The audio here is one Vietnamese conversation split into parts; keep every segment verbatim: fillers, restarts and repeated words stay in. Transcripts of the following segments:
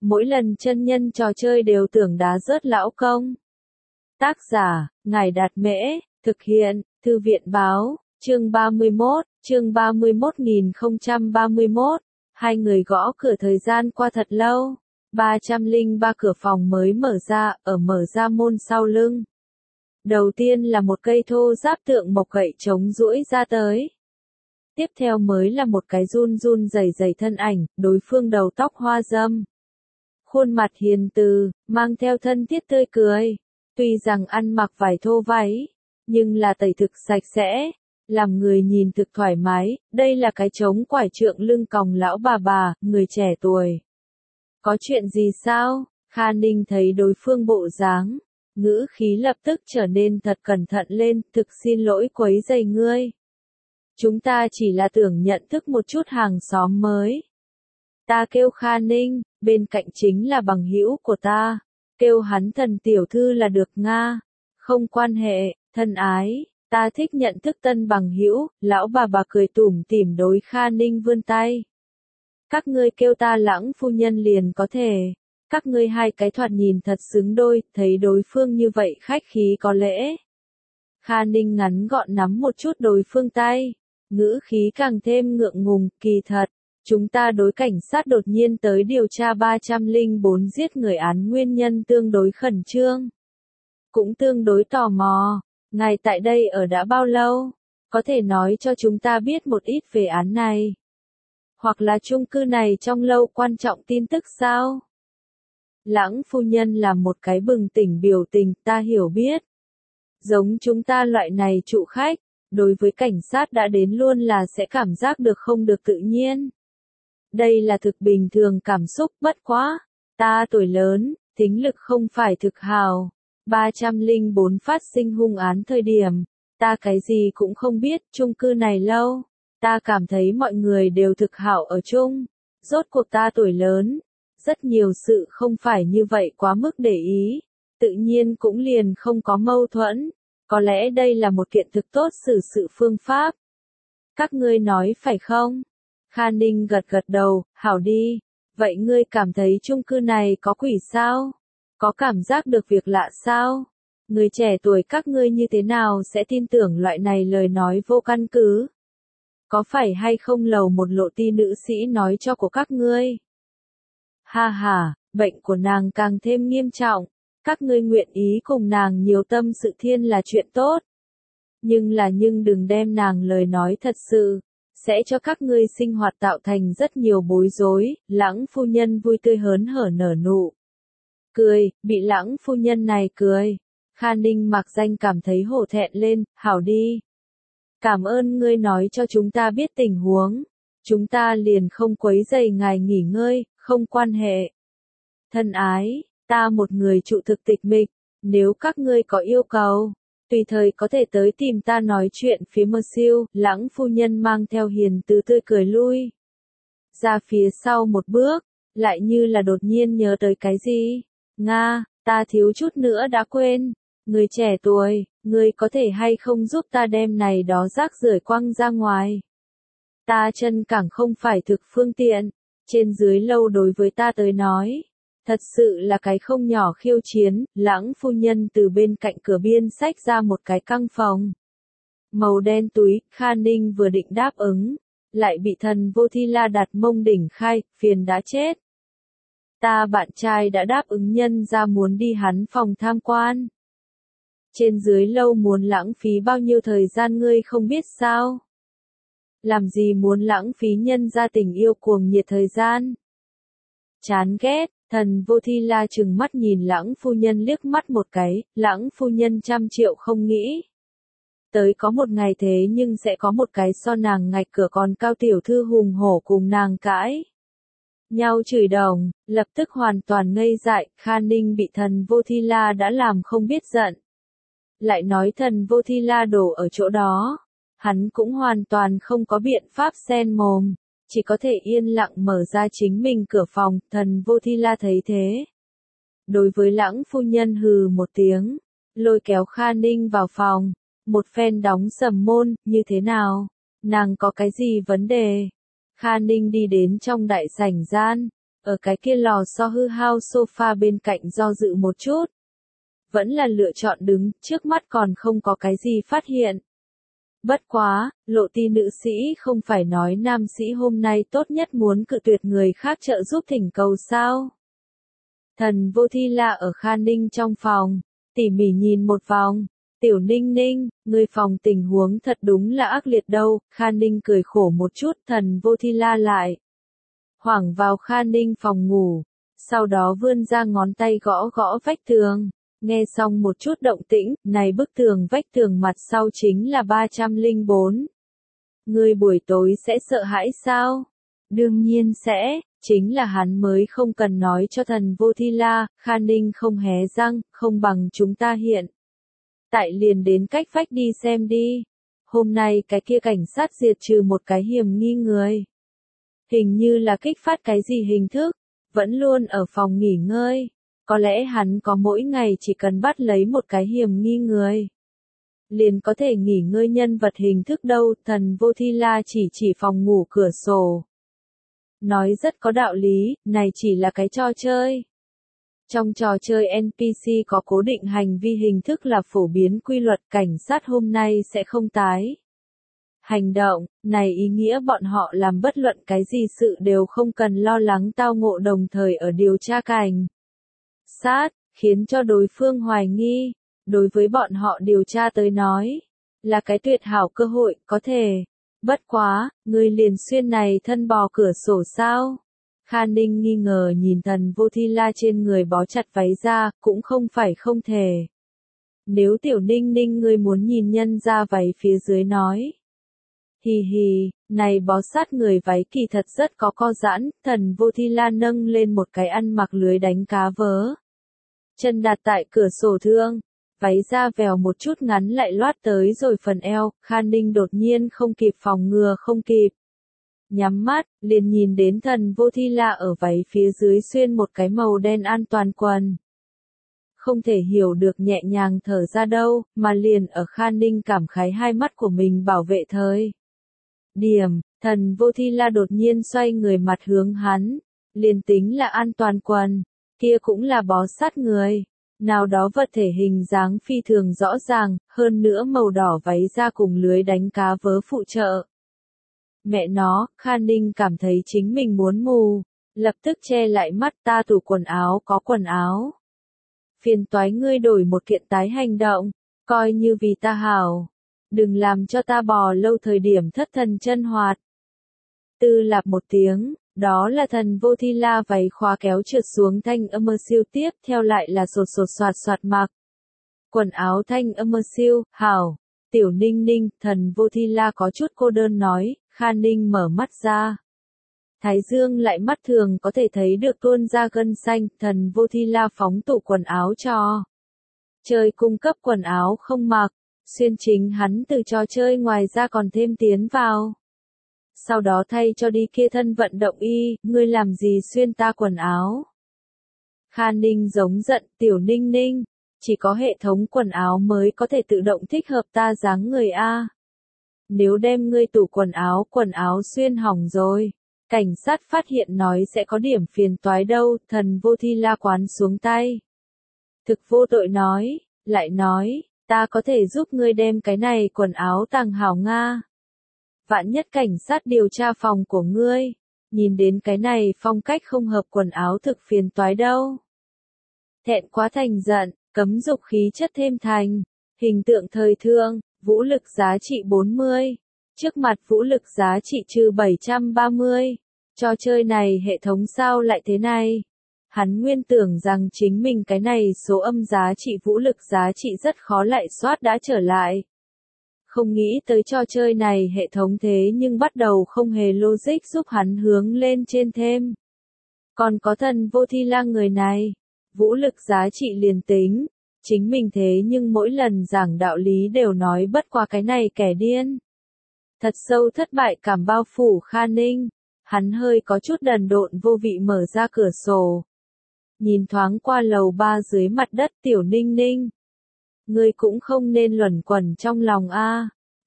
mỗi lần chân nhân trò chơi đều tưởng đá rớt lão công. Tác giả, Ngài Đạt Mễ, thực hiện, Thư viện Báo, chương ba mươi mốt, chương ba mươi mốt nghìn không trăm ba mươi mốt, hai người gõ cửa thời gian qua thật lâu, ba trăm lẻ ba cửa phòng mới mở ra, ở mở ra môn sau lưng. Đầu tiên là một cây thô giáp tượng mộc gậy chống duỗi ra tới. Tiếp theo mới là một cái run run rẩy rẩy thân ảnh, đối phương đầu tóc hoa râm. Khuôn mặt hiền từ, mang theo thân thiết tươi cười. Tuy rằng ăn mặc vải thô váy, nhưng là tẩy thực sạch sẽ, làm người nhìn thực thoải mái. Đây là cái trống quải trượng lưng còng lão bà bà, người trẻ tuổi. Có chuyện gì sao? Kha Ninh thấy đối phương bộ dáng, ngữ khí lập tức trở nên thật cẩn thận lên, thực xin lỗi quấy rầy ngươi. Chúng ta chỉ là tưởng nhận thức một chút hàng xóm mới. Ta kêu Kha Ninh, bên cạnh chính là bằng hữu của ta. Kêu hắn Thần tiểu thư là được Nga. Không quan hệ, thân ái, ta thích nhận thức tân bằng hữu. Lão bà bà cười tủm tỉm đối Kha Ninh vươn tay. Các ngươi kêu ta Lãng phu nhân liền có thể. Các ngươi hai cái thoạt nhìn thật xứng đôi, thấy đối phương như vậy khách khí có lễ. Kha Ninh ngắn gọn nắm một chút đối phương tay, ngữ khí càng thêm ngượng ngùng, kỳ thật. Chúng ta đối cảnh sát đột nhiên tới điều tra ba trăm lẻ bốn giết người án nguyên nhân tương đối khẩn trương. Cũng tương đối tò mò, ngài tại đây ở đã bao lâu? Có thể nói cho chúng ta biết một ít về án này. Hoặc là chung cư này trong lâu quan trọng tin tức sao? Lãng phu nhân làm một cái bừng tỉnh biểu tình, ta hiểu biết. Giống chúng ta loại này trụ khách, đối với cảnh sát đã đến luôn là sẽ cảm giác được không được tự nhiên. Đây là thực bình thường cảm xúc, bất quá. Ta tuổi lớn, tính lực không phải thực hào. ba trăm lẻ bốn phát sinh hung án thời điểm. Ta cái gì cũng không biết, chung cư này lâu. Ta cảm thấy mọi người đều thực hảo ở chung. Rốt cuộc ta tuổi lớn. Rất nhiều sự không phải như vậy quá mức để ý. Tự nhiên cũng liền không có mâu thuẫn. Có lẽ đây là một kiện thực tốt xử sự phương pháp. Các ngươi nói phải không? Kha Ninh gật gật đầu, hảo đi. Vậy ngươi cảm thấy chung cư này có quỷ sao? Có cảm giác được việc lạ sao? Người trẻ tuổi các ngươi như thế nào sẽ tin tưởng loại này lời nói vô căn cứ? Có phải hay không lầu một lộ ti nữ sĩ nói cho của các ngươi? Ha ha, bệnh của nàng càng thêm nghiêm trọng. Các ngươi nguyện ý cùng nàng nhiều tâm sự thiên là chuyện tốt. Nhưng là nhưng đừng đem nàng lời nói thật sự. Sẽ cho các ngươi sinh hoạt tạo thành rất nhiều bối rối. Lãng phu nhân vui tươi hớn hở nở nụ. Cười, bị lãng phu nhân này cười. Kha Ninh mặc danh cảm thấy hổ thẹn lên, hảo đi. Cảm ơn ngươi nói cho chúng ta biết tình huống. Chúng ta liền không quấy rầy ngài nghỉ ngơi, không quan hệ. Thân ái, ta một người trụ thực tịch mịch, nếu các ngươi có yêu cầu, tùy thời có thể tới tìm ta nói chuyện phía mơ siêu. Lãng phu nhân mang theo hiền từ tươi cười lui. Ra phía sau một bước, lại như là đột nhiên nhớ tới cái gì. Nga, ta thiếu chút nữa đã quên. Người trẻ tuổi, người có thể hay không giúp ta đem này đó rác rưởi quăng ra ngoài. Ta chân cẳng không phải thực phương tiện, trên dưới lâu đối với ta tới nói. Thật sự là cái không nhỏ khiêu chiến. Lãng phu nhân từ bên cạnh cửa biên xách ra một cái căng phòng. Màu đen túi, Kha Ninh vừa định đáp ứng. Lại bị thần vô thi la đặt mông đỉnh khai, phiền đã chết. Ta bạn trai đã đáp ứng nhân ra muốn đi hắn phòng tham quan. Trên dưới lâu muốn lãng phí bao nhiêu thời gian ngươi không biết sao? Làm gì muốn lãng phí nhân ra tình yêu cuồng nhiệt thời gian? Chán ghét, thần vô thi la trừng mắt nhìn lãng phu nhân liếc mắt một cái, lãng phu nhân trăm triệu không nghĩ. Tới có một ngày thế nhưng sẽ có một cái so nàng ngạch cửa còn cao tiểu thư hùng hổ cùng nàng cãi. Nhau chửi đồng, lập tức hoàn toàn ngây dại, Kha Ninh bị thần vô thi la đã làm không biết giận. Lại nói thần vô thi la đổ ở chỗ đó. Hắn cũng hoàn toàn không có biện pháp xen mồm. Chỉ có thể yên lặng mở ra chính mình cửa phòng, thần vô thi la thấy thế. Đối với lãng phu nhân hừ một tiếng. Lôi kéo Kha Ninh vào phòng. Một phen đóng sầm môn, như thế nào? Nàng có cái gì vấn đề? Kha Ninh đi đến trong đại sảnh gian. ở cái kia lò xo hư hao sofa bên cạnh do dự một chút. Vẫn là lựa chọn đứng, trước mắt còn không có cái gì phát hiện. Bất quá, Lộ Ti nữ sĩ không phải nói nam sĩ hôm nay tốt nhất muốn cự tuyệt người khác trợ giúp thỉnh cầu sao? Thần Vô Thi La ở Kha Ninh trong phòng, tỉ mỉ nhìn một vòng. Tiểu Ninh Ninh, người phòng tình huống thật đúng là ác liệt đâu. Kha Ninh cười khổ một chút, Thần Vô Thi La lại hoảng vào Kha Ninh phòng ngủ, sau đó vươn ra ngón tay gõ gõ vách tường. Nghe xong một chút động tĩnh, này bức tường vách tường mặt sau chính là ba trăm lẻ bốn. Ngươi buổi tối sẽ sợ hãi sao? Đương nhiên sẽ, chính là hắn mới không cần nói cho Thần Vô Thi La. Kha Ninh không hé răng, không bằng chúng ta hiện tại liền đến cách vách đi xem đi. Hôm nay cái kia cảnh sát diệt trừ một cái hiểm nghi người. Hình như là kích phát cái gì hình thức, vẫn luôn ở phòng nghỉ ngơi. Có lẽ hắn có mỗi ngày chỉ cần bắt lấy một cái hiểm nghi người, liền có thể nghỉ ngơi nhân vật hình thức đâu. Thần Vô Thi La chỉ chỉ phòng ngủ cửa sổ. Nói rất có đạo lý, này chỉ là cái trò chơi. Trong trò chơi en pê xê có cố định hành vi hình thức là phổ biến quy luật, cảnh sát hôm nay sẽ không tái hành động, này ý nghĩa bọn họ làm bất luận cái gì sự đều không cần lo lắng tao ngộ, đồng thời ở điều tra cảnh sát, khiến cho đối phương hoài nghi. Đối với bọn họ điều tra tới nói, là cái tuyệt hảo cơ hội, có thể. Bất quá, người liền xuyên này thân bò cửa sổ sao? Kha Ninh nghi ngờ nhìn Thần Vô Thi La trên người bó chặt váy ra, cũng không phải không thể. Nếu Tiểu Ninh Ninh ngươi muốn nhìn nhân ra váy phía dưới nói. Hì hì, này bó sát người váy kỳ thật rất có co giãn. Thần Vô Thi La nâng lên một cái ăn mặc lưới đánh cá vớ. Chân đặt tại cửa sổ thương, váy ra vèo một chút ngắn lại loát tới rồi phần eo. Kha Ninh đột nhiên không kịp phòng ngừa không kịp. Nhắm mắt, liền nhìn đến Thần Vô Thi La ở váy phía dưới xuyên một cái màu đen an toàn quần. Không thể hiểu được nhẹ nhàng thở ra đâu, mà liền ở Kha Ninh cảm khái hai mắt của mình bảo vệ thời điểm, Thần Vô Thi La đột nhiên xoay người mặt hướng hắn. Liền tính là an toàn quần, kia cũng là bó sát người. Nào đó vật thể hình dáng phi thường rõ ràng, hơn nữa màu đỏ váy ra cùng lưới đánh cá vớ phụ trợ. Mẹ nó, Kha Ninh cảm thấy chính mình muốn mù, lập tức che lại mắt. Ta tủ quần áo có quần áo. Phiền toái ngươi đổi một kiện tái hành động, coi như vì ta hảo. Đừng làm cho ta bò lâu thời điểm thất thần chân hoạt. Tư lạp một tiếng, đó là Thần Vô Thi La váy khóa kéo trượt xuống thanh âm mơ siêu, tiếp theo lại là sột sột soạt soạt mặc. Quần áo thanh âm mơ siêu, hảo. Tiểu Ninh Ninh, Thần Vô Thi La có chút cô đơn nói. Kha Ninh mở mắt ra. Thái dương lại mắt thường có thể thấy được tuôn ra gân xanh. Thần Vô Thi La phóng tủ quần áo cho chơi cung cấp quần áo không mặc, xuyên chính hắn từ trò chơi ngoài ra còn thêm tiến vào. Sau đó thay cho đi kia thân vận động y. Ngươi làm gì xuyên ta quần áo? Kha Ninh giống giận. Tiểu Ninh Ninh, chỉ có hệ thống quần áo mới có thể tự động thích hợp ta dáng người a. Nếu đem ngươi tủ quần áo quần áo xuyên hỏng rồi, cảnh sát phát hiện nói sẽ có điểm phiền toái đâu. Thần Vô Thi La quán xuống tay. Thực vô tội nói, lại nói, ta có thể giúp ngươi đem cái này quần áo tàng hảo Nga. Vạn nhất cảnh sát điều tra phòng của ngươi, nhìn đến cái này phong cách không hợp quần áo thực phiền toái đâu. Thẹn quá thành giận, cấm dục khí chất thêm thành, hình tượng thời thương, vũ lực giá trị bốn mươi. Trước mặt vũ lực giá trị trừ bảy trăm ba mươi. Trò chơi này hệ thống sao lại thế này? Hắn nguyên tưởng rằng chính mình cái này số âm giá trị vũ lực giá trị rất khó lại soát đã trở lại. Không nghĩ tới trò chơi này hệ thống thế nhưng bắt đầu không hề logic giúp hắn hướng lên trên thêm. Còn có Thần Vô Thi La người này, vũ lực giá trị liền tính, chính mình thế nhưng mỗi lần giảng đạo lý đều nói bất qua cái này kẻ điên. Thật sâu thất bại cảm bao phủ Kha Ninh, hắn hơi có chút đần độn vô vị mở ra cửa sổ. Nhìn thoáng qua lầu ba dưới mặt đất. Tiểu Ninh Ninh, ngươi cũng không nên luẩn quẩn trong lòng a.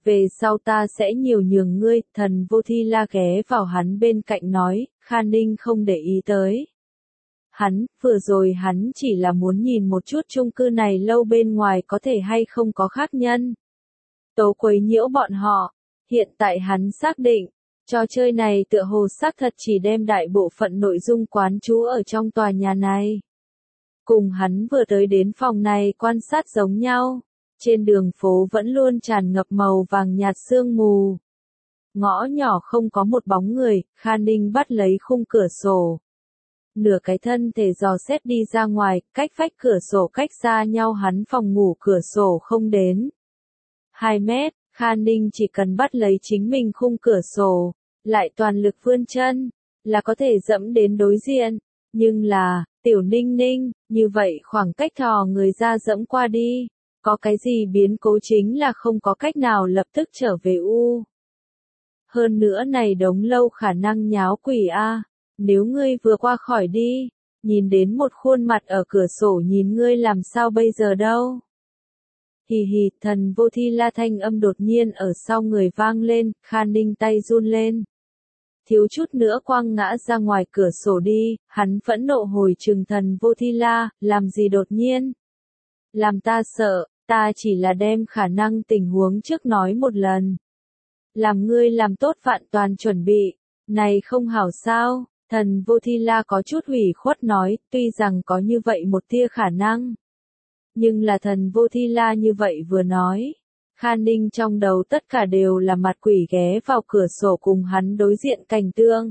về sau ta sẽ nhiều nhường ngươi, thần vô thi la ghé vào hắn bên cạnh nói, Kha Ninh không để ý tới. Hắn, vừa rồi hắn chỉ là muốn nhìn một chút chung cư này lâu bên ngoài có thể hay không có khác nhân tố quấy nhiễu bọn họ. Hiện tại hắn xác định, trò chơi này tựa hồ xác thật chỉ đem đại bộ phận nội dung quán trú ở trong tòa nhà này. Cùng hắn vừa tới đến phòng này quan sát giống nhau, trên đường phố vẫn luôn tràn ngập màu vàng nhạt sương mù. Ngõ nhỏ không có một bóng người, Kha Ninh bắt lấy khung cửa sổ. Nửa cái thân thể dò xét đi ra ngoài, cách vách cửa sổ cách xa nhau hắn phòng ngủ cửa sổ không đến hai mét, Kha Ninh chỉ cần bắt lấy chính mình khung cửa sổ, lại toàn lực vươn chân, là có thể dẫm đến đối diện. Nhưng là, tiểu Ninh Ninh, như vậy khoảng cách thò người ra dẫm qua đi, có cái gì biến cố chính là không có cách nào lập tức trở về u. Hơn nữa này đống lâu khả năng nháo quỷ a. Nếu ngươi vừa qua khỏi đi, nhìn đến một khuôn mặt ở cửa sổ nhìn ngươi làm sao bây giờ đâu. Hì hì, thần vô thi la thanh âm đột nhiên ở sau người vang lên, Kha Ninh tay run lên. Thiếu chút nữa quăng ngã ra ngoài cửa sổ đi, hắn phẫn nộ hồi trừng thần vô thi la, làm gì đột nhiên. Làm ta sợ, ta chỉ là đem khả năng tình huống trước nói một lần. Làm ngươi làm tốt vạn toàn chuẩn bị, này không hảo sao. Thần vô thi la có chút hủy khuất nói, tuy rằng có như vậy một tia khả năng. Nhưng là thần vô thi la như vậy vừa nói. Kha Ninh trong đầu tất cả đều là mặt quỷ ghé vào cửa sổ cùng hắn đối diện cảnh tương.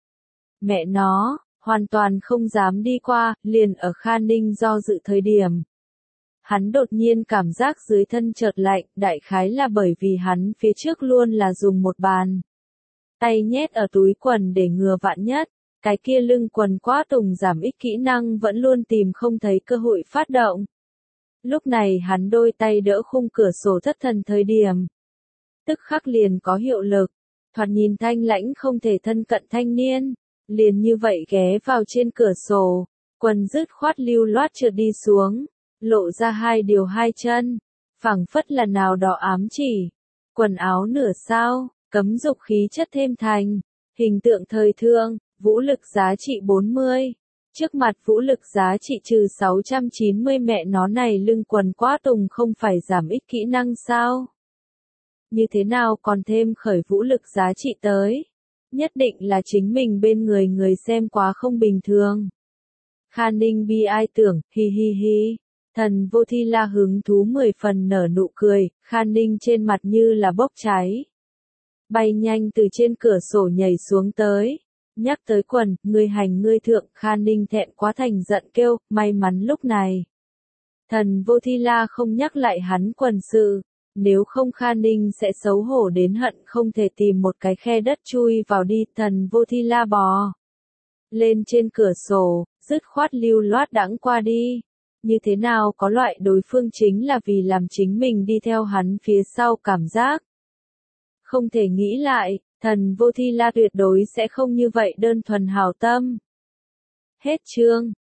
Mẹ nó, hoàn toàn không dám đi qua, liền ở Kha Ninh do dự thời điểm. Hắn đột nhiên cảm giác dưới thân chợt lạnh, đại khái là bởi vì hắn phía trước luôn là dùng một bàn tay nhét ở túi quần để ngừa vạn nhất. Cái kia lưng quần quá tùng giảm ích kỹ năng vẫn luôn tìm không thấy cơ hội phát động. Lúc này hắn đôi tay đỡ khung cửa sổ thất thần thời điểm. Tức khắc liền có hiệu lực, thoạt nhìn thanh lãnh không thể thân cận thanh niên. Liền như vậy ghé vào trên cửa sổ, quần dứt khoát lưu loát trượt đi xuống, lộ ra hai điều hai chân, phảng phất là nào đó ám chỉ. Quần áo nửa sao, cấm dục khí chất thêm thành, hình tượng thời thượng. Vũ lực giá trị bốn mươi. Trước mặt vũ lực giá trị trừ sáu trăm chín mươi mẹ nó này lưng quần quá tùng không phải giảm ích kỹ năng sao? Như thế nào còn thêm khởi vũ lực giá trị tới? Nhất định là chính mình bên người người xem quá không bình thường. Kha Ninh bi ai tưởng, hi hi hi. Thần vô thi la hứng thú mười phần nở nụ cười, Kha Ninh trên mặt như là bốc cháy. Bay nhanh từ trên cửa sổ nhảy xuống tới. Nhắc tới quần, ngươi hành ngươi thượng, Kha Ninh thẹn quá thành giận kêu, may mắn lúc này. Thần vô thi la không nhắc lại hắn quần sự, nếu không Kha Ninh sẽ xấu hổ đến hận không thể tìm một cái khe đất chui vào đi, thần vô thi la bò. Lên trên cửa sổ, dứt khoát lưu loát đãng qua đi. Như thế nào có loại đối phương chính là vì làm chính mình đi theo hắn phía sau cảm giác. Không thể nghĩ lại. Thần vô thi la tuyệt đối sẽ không như vậy đơn thuần hảo tâm. Hết chương.